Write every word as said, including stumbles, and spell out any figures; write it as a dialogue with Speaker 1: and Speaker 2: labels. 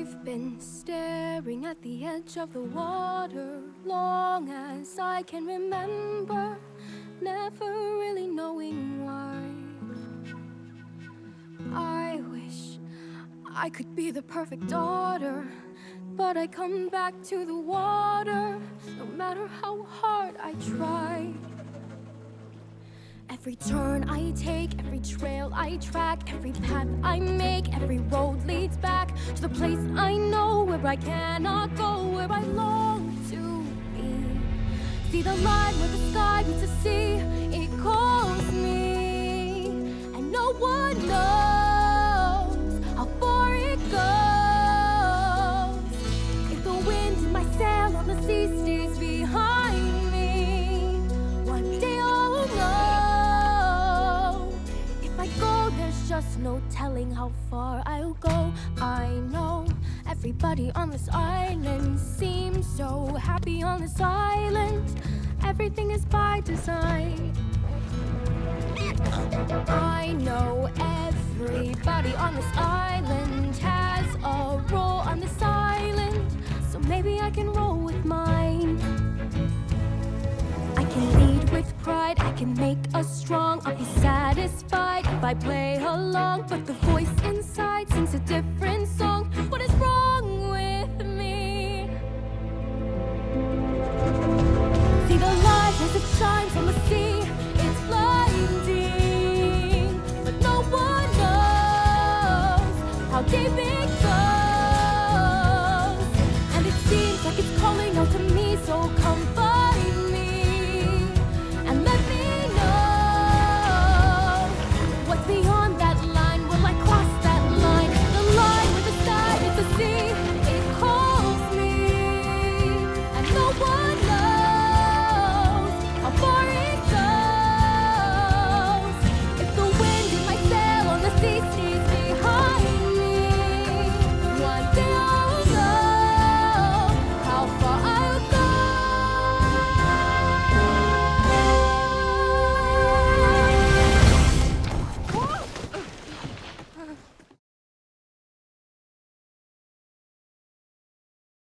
Speaker 1: I've been staring at the edge of the water long as I can remember, never really knowing why. I wish I could be the perfect daughter, but I come back to the water no matter how hard I try. Every turn I take, every trail I track, every path I make, every road leads back to the place I know, where I cannot go, where I long to be. See the line where the sky meets the sea, it calls me, and no one knows how far it goes. If the wind in my sail on the sea stays behind me, one day I'll know. There's just no telling how far I'll go. I know everybody on this island seems so happy on this island. Everything is by design. I know everybody on this island has a role on this island, so maybe I can roll with mine. I can lead with pride, I can make us strong. I'll be satisfied if I play along, but the voice inside sings a different song. What is wrong with me? See the light as it shines on the sea, it's blinding, but no one knows how deep it goes. And it seems like it's calling out to me, so come